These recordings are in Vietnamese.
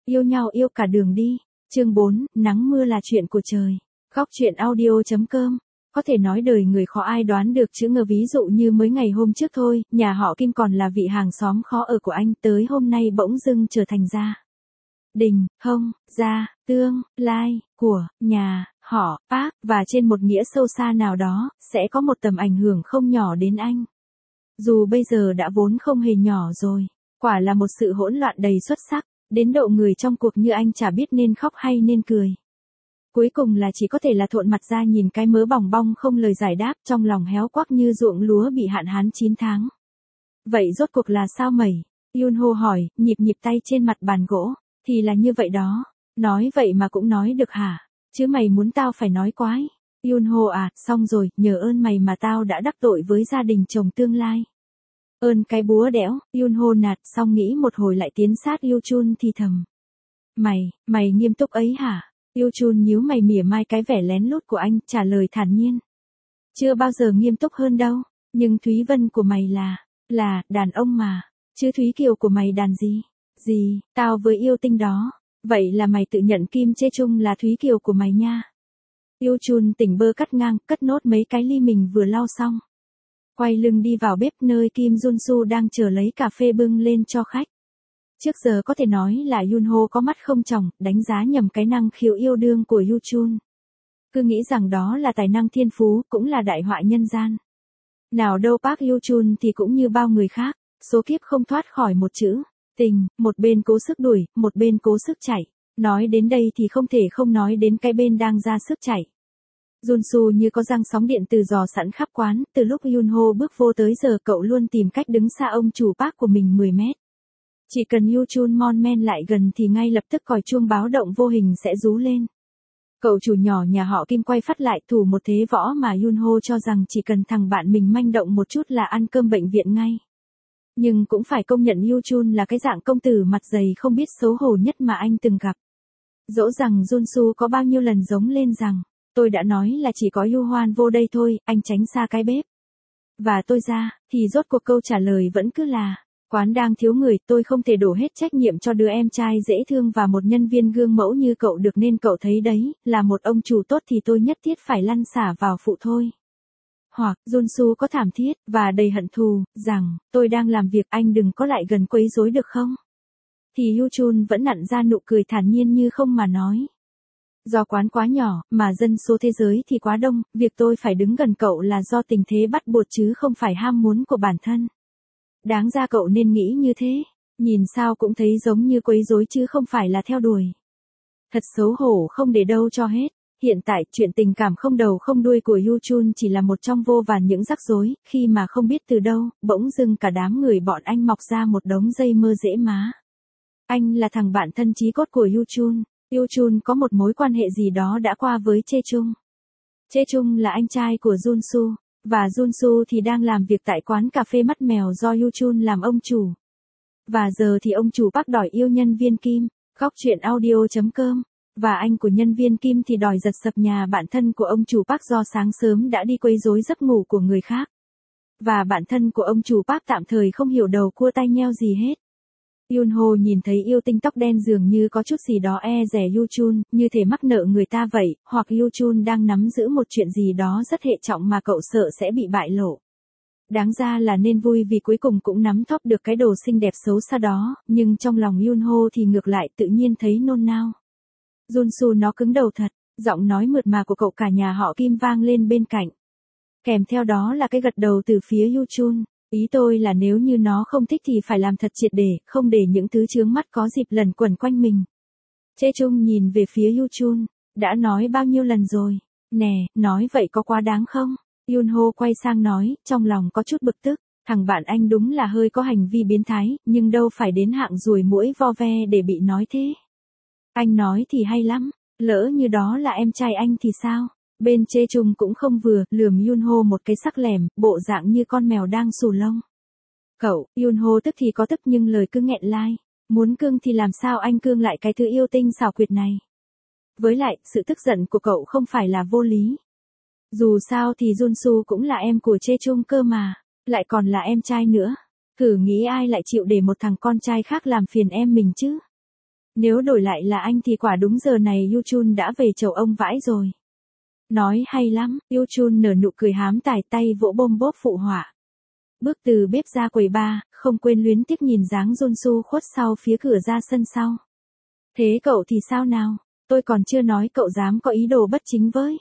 Yêu nhau yêu cả đường đi. Chương 4, nắng mưa là chuyện của trời. Góc truyện audio.com. Có thể nói đời người khó ai đoán được chữ ngờ, ví dụ như mới ngày hôm trước thôi, nhà họ Kim còn là vị hàng xóm khó ở của anh, tới hôm nay bỗng dưng trở thành gia đình, hông, gia, tương, lai, của, nhà, họ, bác, và trên một nghĩa sâu xa nào đó, sẽ có một tầm ảnh hưởng không nhỏ đến anh. Dù bây giờ đã vốn không hề nhỏ rồi, quả là một sự hỗn loạn đầy xuất sắc, đến độ người trong cuộc như anh chả biết nên khóc hay nên cười. Cuối cùng là chỉ có thể là thộn mặt ra nhìn cái mớ bòng bong không lời giải đáp, trong lòng héo quắc như ruộng lúa bị hạn hán 9 tháng. Vậy rốt cuộc là sao mẩy? Yunho hỏi, nhịp tay trên mặt bàn gỗ. Thì là như vậy đó. Nói vậy mà cũng nói được hả? Chứ mày muốn tao phải nói quái. Yunho à, xong rồi, nhờ ơn mày mà tao đã đắc tội với gia đình chồng tương lai. Ơn cái búa đẽo, Yunho nạt, xong nghĩ một hồi lại tiến sát Yuchun thì thầm. Mày nghiêm túc ấy hả? Yuchun nhíu mày mỉa mai cái vẻ lén lút của anh, trả lời thản nhiên. Chưa bao giờ nghiêm túc hơn đâu, nhưng Thúy Vân của mày là, đàn ông mà, chứ Thúy Kiều của mày đàn gì? Gì, tao với yêu tinh đó, vậy là mày tự nhận Kim Chê Chung là Thúy Kiều của mày nha. Yuchun tỉnh bơ cắt ngang, cất nốt mấy cái ly mình vừa lau xong. Quay lưng đi vào bếp nơi Kim Junsu đang chờ lấy cà phê bưng lên cho khách. Trước giờ có thể nói là Yunho có mắt không tròng, đánh giá nhầm cái năng khiếu yêu đương của Yuchun. Cứ nghĩ rằng đó là tài năng thiên phú, cũng là đại họa nhân gian. Nào đâu Park Yuchun thì cũng như bao người khác, số kiếp không thoát khỏi một chữ tình, một bên cố sức đuổi, một bên cố sức chạy. Nói đến đây thì không thể không nói đến cái bên đang ra sức chạy. Junsu như có răng sóng điện từ dò sẵn khắp quán, từ lúc Yunho bước vô tới giờ cậu luôn tìm cách đứng xa ông chủ Park của mình 10 mét. Chỉ cần Yuchun mon men lại gần thì ngay lập tức còi chuông báo động vô hình sẽ rú lên. Cậu chủ nhỏ nhà họ Kim quay phát lại thủ một thế võ mà Yunho cho rằng chỉ cần thằng bạn mình manh động một chút là ăn cơm bệnh viện ngay. Nhưng cũng phải công nhận Yuchun là cái dạng công tử mặt dày không biết xấu hổ nhất mà anh từng gặp. Dỗ rằng Junsu có bao nhiêu lần giống lên rằng, tôi đã nói là chỉ có Yu Hoan vô đây thôi, anh tránh xa cái bếp. Và tôi ra, thì rốt cuộc câu trả lời vẫn cứ là, quán đang thiếu người, tôi không thể đổ hết trách nhiệm cho đứa em trai dễ thương và một nhân viên gương mẫu như cậu được, nên cậu thấy đấy, là một ông chủ tốt thì tôi nhất thiết phải lăn xả vào phụ thôi. Hoặc, Junsu có thảm thiết, và đầy hận thù, rằng, tôi đang làm việc, anh đừng có lại gần quấy rối được không? Thì Yuchun vẫn nặn ra nụ cười thản nhiên như không mà nói. Do quán quá nhỏ, mà dân số thế giới thì quá đông, việc tôi phải đứng gần cậu là do tình thế bắt buộc chứ không phải ham muốn của bản thân. Đáng ra cậu nên nghĩ như thế, nhìn sao cũng thấy giống như quấy rối chứ không phải là theo đuổi. Thật xấu hổ không để đâu cho hết. Hiện tại, chuyện tình cảm không đầu không đuôi của Yuchun chỉ là một trong vô vàn những rắc rối, khi mà không biết từ đâu, bỗng dưng cả đám người bọn anh mọc ra một đống dây mơ dễ má. Anh là thằng bạn thân chí cốt của Yuchun. Yuchun có một mối quan hệ gì đó đã qua với Chê Chung. Chê Chung là anh trai của Junsu, và Junsu thì đang làm việc tại quán cà phê mắt mèo do Yuchun làm ông chủ. Và giờ thì ông chủ Park đòi yêu nhân viên Kim, góc truyện audio.com. Và anh của nhân viên Kim thì đòi giật sập nhà bạn thân của ông chủ Park do sáng sớm đã đi quấy rối giấc ngủ của người khác. Và bạn thân của ông chủ Park tạm thời không hiểu đầu cua tai nheo gì hết. Yunho nhìn thấy yêu tinh tóc đen dường như có chút gì đó e dè Yuchun, như thể mắc nợ người ta vậy, hoặc Yuchun đang nắm giữ một chuyện gì đó rất hệ trọng mà cậu sợ sẽ bị bại lộ. Đáng ra là nên vui vì cuối cùng cũng nắm thóp được cái đồ xinh đẹp xấu xa đó, nhưng trong lòng Yunho thì ngược lại tự nhiên thấy nôn nao. Junsu nó cứng đầu thật, giọng nói mượt mà của cậu cả nhà họ Kim vang lên bên cạnh. Kèm theo đó là cái gật đầu từ phía Yuchun. Ý tôi là nếu như nó không thích thì phải làm thật triệt để, không để những thứ chướng mắt có dịp lẩn quẩn quanh mình. Chê Chung nhìn về phía Yuchun, đã nói bao nhiêu lần rồi, nè, nói vậy có quá đáng không? Yunho quay sang nói, trong lòng có chút bực tức, thằng bạn anh đúng là hơi có hành vi biến thái, nhưng đâu phải đến hạng ruồi muỗi vo ve để bị nói thế. Anh nói thì hay lắm, lỡ như đó là em trai anh thì sao? Bên Chê Chung cũng không vừa, lườm Yunho một cái sắc lẻm, bộ dạng như con mèo đang xù lông. Cậu, Yunho tức thì có tức nhưng lời cứ nghẹn lai. Muốn cương thì làm sao anh cương lại cái thứ yêu tinh xảo quyệt này. Với lại, sự tức giận của cậu không phải là vô lý. Dù sao thì Junsu cũng là em của Chê Chung cơ mà, lại còn là em trai nữa. Thử nghĩ ai lại chịu để một thằng con trai khác làm phiền em mình chứ. Nếu đổi lại là anh thì quả đúng giờ này Yuchun đã về chầu ông vãi rồi. Nói hay lắm, Yuchun nở nụ cười hám tài tay vỗ bôm bốp phụ họa. Bước từ bếp ra quầy bar, không quên luyến tiếc nhìn dáng Junsu khuất sau phía cửa ra sân sau. Thế cậu thì sao nào? Tôi còn chưa nói cậu dám có ý đồ bất chính với.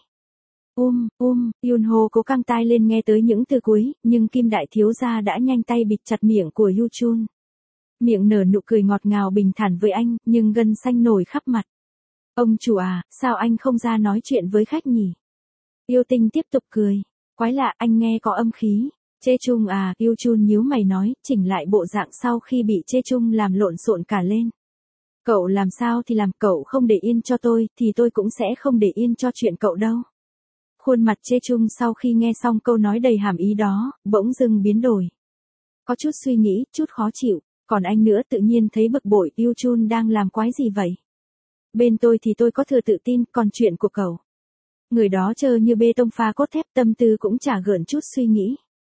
Yunho cố căng tai lên nghe tới những từ cuối, nhưng Kim đại thiếu gia đã nhanh tay bịt chặt miệng của Yuchun. Miệng nở nụ cười ngọt ngào bình thản với anh, nhưng gân xanh nổi khắp mặt. Ông chủ à, sao anh không ra nói chuyện với khách nhỉ? Yêu tinh tiếp tục cười. Quái lạ, anh nghe có âm khí. Chê Chung à, Yuchun nhíu mày nói, chỉnh lại bộ dạng sau khi bị Chê Chung làm lộn xộn cả lên. Cậu làm sao thì làm, cậu không để yên cho tôi, thì tôi cũng sẽ không để yên cho chuyện cậu đâu. Khuôn mặt Chê Chung sau khi nghe xong câu nói đầy hàm ý đó, bỗng dưng biến đổi. Có chút suy nghĩ, chút khó chịu, còn anh nữa tự nhiên thấy bực bội, Yuchun đang làm quái gì vậy? Bên tôi thì tôi có thừa tự tin, còn chuyện của cậu. Người đó trơ như bê tông pha cốt thép, tâm tư cũng chả gợn chút suy nghĩ.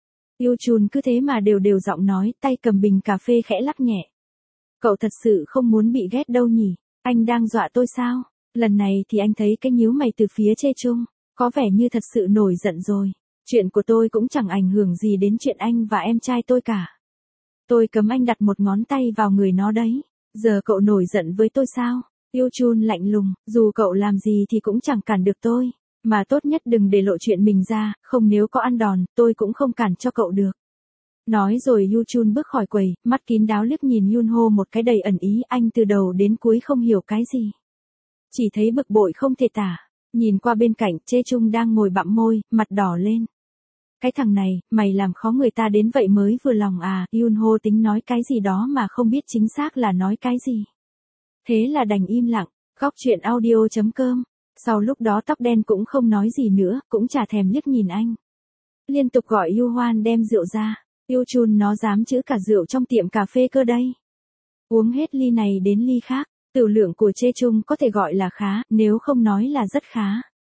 Yuchun cứ thế mà đều đều giọng nói, tay cầm bình cà phê khẽ lắc nhẹ. Cậu thật sự không muốn bị ghét đâu nhỉ? Anh đang dọa tôi sao? Lần này thì anh thấy cái nhíu mày từ phía Chê Chung, có vẻ như thật sự nổi giận rồi. Chuyện của tôi cũng chẳng ảnh hưởng gì đến chuyện anh và em trai tôi cả. Tôi cấm anh đặt một ngón tay vào người nó đấy. Giờ cậu nổi giận với tôi sao? Yuchun lạnh lùng, dù cậu làm gì thì cũng chẳng cản được tôi. Mà tốt nhất đừng để lộ chuyện mình ra, không nếu có ăn đòn, tôi cũng không cản cho cậu được. Nói rồi Yuchun bước khỏi quầy, mắt kín đáo liếc nhìn Yunho một cái đầy ẩn ý, anh từ đầu đến cuối không hiểu cái gì. Chỉ thấy bực bội không thể tả. Nhìn qua bên cạnh, Chê Chung đang ngồi bặm môi, mặt đỏ lên. Cái thằng này, mày làm khó người ta đến vậy mới vừa lòng à? Yunho tính nói cái gì đó mà không biết chính xác là nói cái gì. Thế là đành im lặng. Góc chuyện audio.com. Sau lúc đó tóc đen cũng không nói gì nữa, cũng chả thèm liếc nhìn anh. Liên tục gọi Yu Hoan đem rượu ra. Yuchun nó dám chữ cả rượu trong tiệm cà phê cơ đây. Uống hết ly này đến ly khác, tửu lượng của Chê Chung có thể gọi là khá, nếu không nói là rất khá.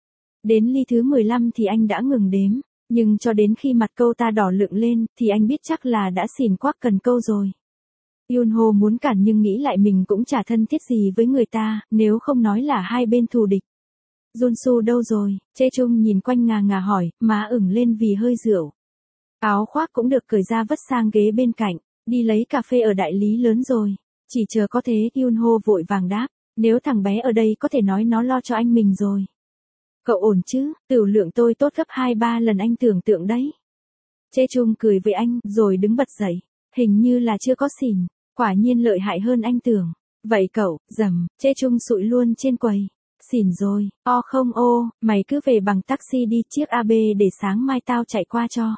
Đến ly thứ 15 thì anh đã ngừng đếm, nhưng cho đến khi mặt câu ta đỏ lựng lên, thì anh biết chắc là đã xỉn quắc cần câu rồi. Yunho muốn cản nhưng nghĩ lại mình cũng chả thân thiết gì với người ta, nếu không nói là hai bên thù địch. Junsu đâu rồi? Chê Chung nhìn quanh ngà ngà hỏi, má ửng lên vì hơi rượu. Áo khoác cũng được cởi ra vất sang ghế bên cạnh, đi lấy cà phê ở đại lý lớn rồi. Chỉ chờ có thế, Yunho vội vàng đáp, nếu thằng bé ở đây có thể nói nó lo cho anh mình rồi. Cậu ổn chứ, tửu lượng tôi tốt gấp 2-3 lần anh tưởng tượng đấy. Chê Chung cười với anh, rồi đứng bật dậy, hình như là chưa có xỉn, quả nhiên lợi hại hơn anh tưởng. Vậy cậu, dầm, Chê Chung sụi luôn trên quầy. Xỉn rồi, không mày cứ về bằng taxi đi, chiếc AB để sáng mai tao chạy qua cho.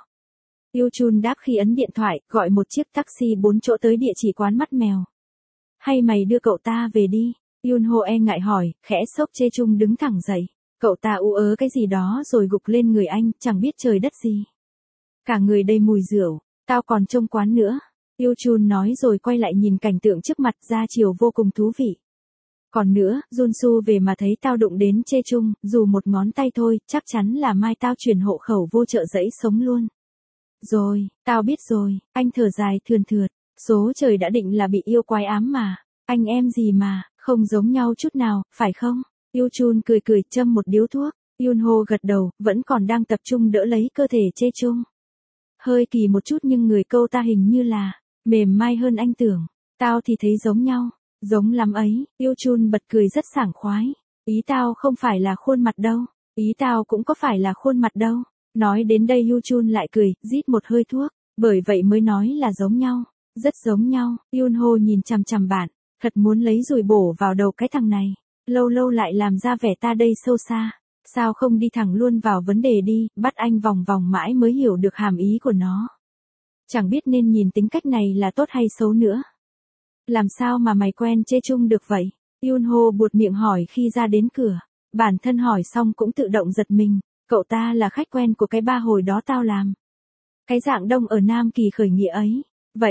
Yuchun đáp khi ấn điện thoại, gọi một chiếc taxi 4 chỗ tới địa chỉ quán mắt mèo. Hay mày đưa cậu ta về đi? Yunho e ngại hỏi, khẽ sốc Chê Chung đứng thẳng dậy. Cậu ta ú ớ cái gì đó rồi gục lên người anh, chẳng biết trời đất gì. Cả người đầy mùi rượu, tao còn trông quán nữa. Yuchun nói rồi quay lại nhìn cảnh tượng trước mặt, ra chiều vô cùng thú vị. Còn nữa, Junsu về mà thấy tao đụng đến Chê Chung, dù một ngón tay thôi, chắc chắn là mai tao chuyển hộ khẩu vô chợ giấy sống luôn. Rồi, tao biết rồi, anh thở dài thườn thượt, số trời đã định là bị yêu quái ám mà, anh em gì mà, không giống nhau chút nào, phải không? Yuchun cười cười châm một điếu thuốc, Yunho gật đầu, vẫn còn đang tập trung đỡ lấy cơ thể Chê Chung. Hơi kỳ một chút nhưng người câu ta hình như là mềm mai hơn anh tưởng, tao thì thấy giống nhau. Giống lắm ấy, Yuchun bật cười rất sảng khoái. Ý tao không phải là khuôn mặt đâu. Ý tao cũng có phải là khuôn mặt đâu. Nói đến đây Yuchun lại cười, rít một hơi thuốc. Bởi vậy mới nói là giống nhau. Rất giống nhau. Yunho nhìn chằm chằm bạn. Thật muốn lấy dùi bổ vào đầu cái thằng này. Lâu lâu lại làm ra vẻ ta đây sâu xa. Sao không đi thẳng luôn vào vấn đề đi, bắt anh vòng vòng mãi mới hiểu được hàm ý của nó. Chẳng biết nên nhìn tính cách này là tốt hay xấu nữa. Làm sao mà mày quen Chê Chung được vậy? Yunho buột miệng hỏi khi ra đến cửa. Bản thân hỏi xong cũng tự động giật mình. Cậu ta là khách quen của cái ba hồi đó tao làm. Cái dạng đông ở Nam Kỳ khởi nghĩa ấy.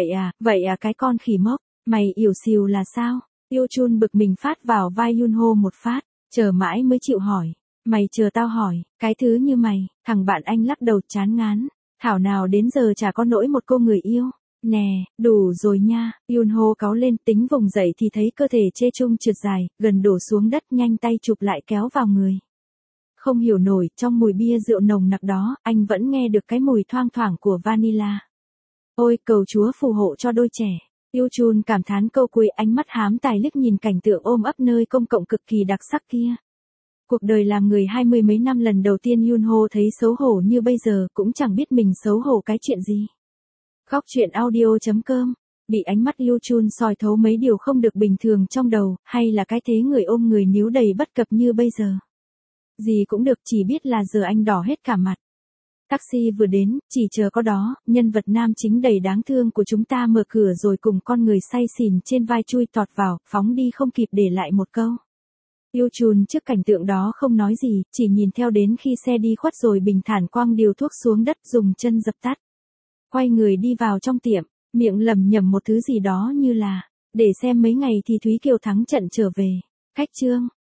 Vậy à cái con khỉ mốc. Mày ỉu xìu là sao? Yuchun bực mình phát vào vai Yunho một phát. Chờ mãi mới chịu hỏi. Mày chờ tao hỏi. Cái thứ như mày. Thằng bạn anh lắc đầu chán ngán. Thảo nào đến giờ chả có nỗi một cô người yêu. Nè, đủ rồi nha, Yunho cáu lên, tính vùng dậy thì thấy cơ thể Chê Chung trượt dài, gần đổ xuống đất, nhanh tay chụp lại kéo vào người. Không hiểu nổi, trong mùi bia rượu nồng nặc đó, anh vẫn nghe được cái mùi thoang thoảng của vanilla. Ôi, cầu Chúa phù hộ cho đôi trẻ. Yêu Chun cảm thán câu cuối, ánh mắt hám tài liếc nhìn cảnh tượng ôm ấp nơi công cộng cực kỳ đặc sắc kia. Cuộc đời làm người 20 mấy năm, lần đầu tiên Yunho thấy xấu hổ như bây giờ, cũng chẳng biết mình xấu hổ cái chuyện gì. Khóc chuyện audio.com. Bị ánh mắt Yêu Chun soi thấu mấy điều không được bình thường trong đầu, hay là cái thế người ôm người níu đầy bất cập như bây giờ. Gì cũng được, chỉ biết là giờ anh đỏ hết cả mặt. Taxi vừa đến, chỉ chờ có đó, nhân vật nam chính đầy đáng thương của chúng ta mở cửa rồi cùng con người say xỉn trên vai chui tọt vào, phóng đi không kịp để lại một câu. Yêu Chun trước cảnh tượng đó không nói gì, chỉ nhìn theo đến khi xe đi khuất rồi bình thản quăng điều thuốc xuống đất, dùng chân dập tắt. Quay người đi vào trong tiệm, miệng lẩm nhẩm một thứ gì đó như là, để xem mấy ngày thì Thúy Kiều thắng trận trở về. Cách chương.